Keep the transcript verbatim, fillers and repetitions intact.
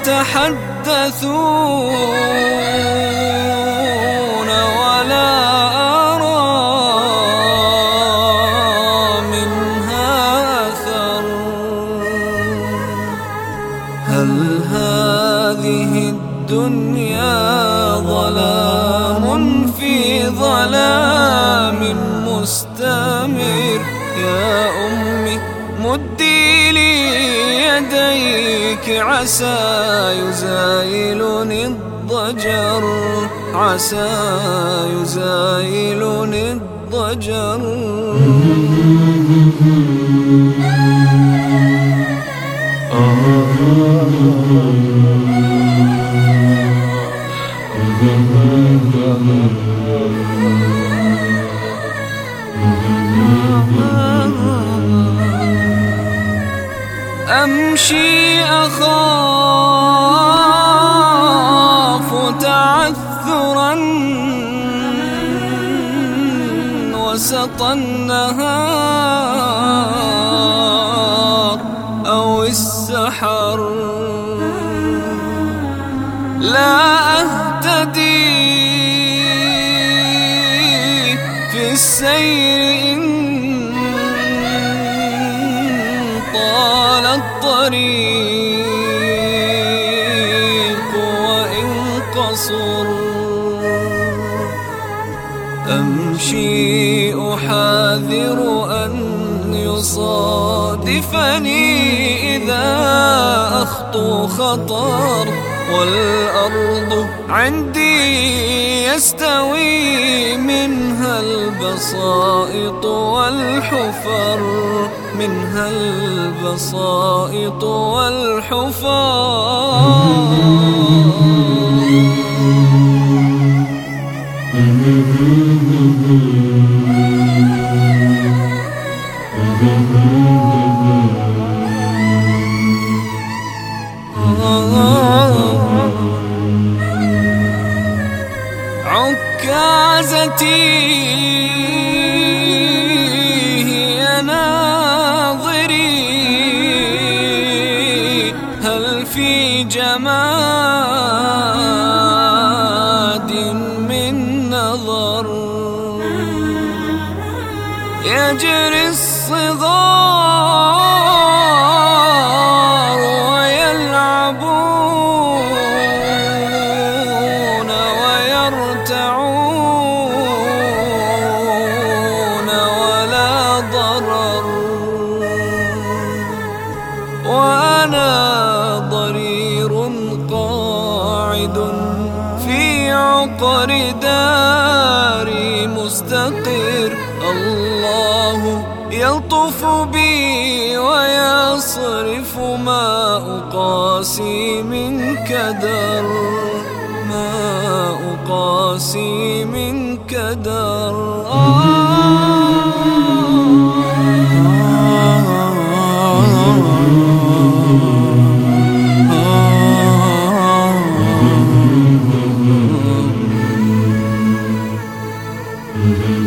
يتحدثون ولا أرى منها أثر. هل هذه الدنيا ظلام في ظلام مستمر؟ يا أمي مدي لي يديك عسى يزايلني الضجر، عسى يزايلني الضجر. أمشي أخاف تعثرا وسط النهار أو السحر، لا أهتدي في السير إن طال الطريق وإن قصر. أمشي أحاذر أن يصادفني إذا أخطو خطر، والأرض عندي يستوي منها البسائط والحفر، منها البسائط والحفر. عكازتي هي ناظري، هل في جماد من نظر؟ يجري الصغار ويلعبون ويرتعون ولا ضرر، وأنا ضرير قاعد في عقر داري مستقر. الله يلطف بي ويصرف ما أقاسي من كدر، ما أقاسي من كدر. آه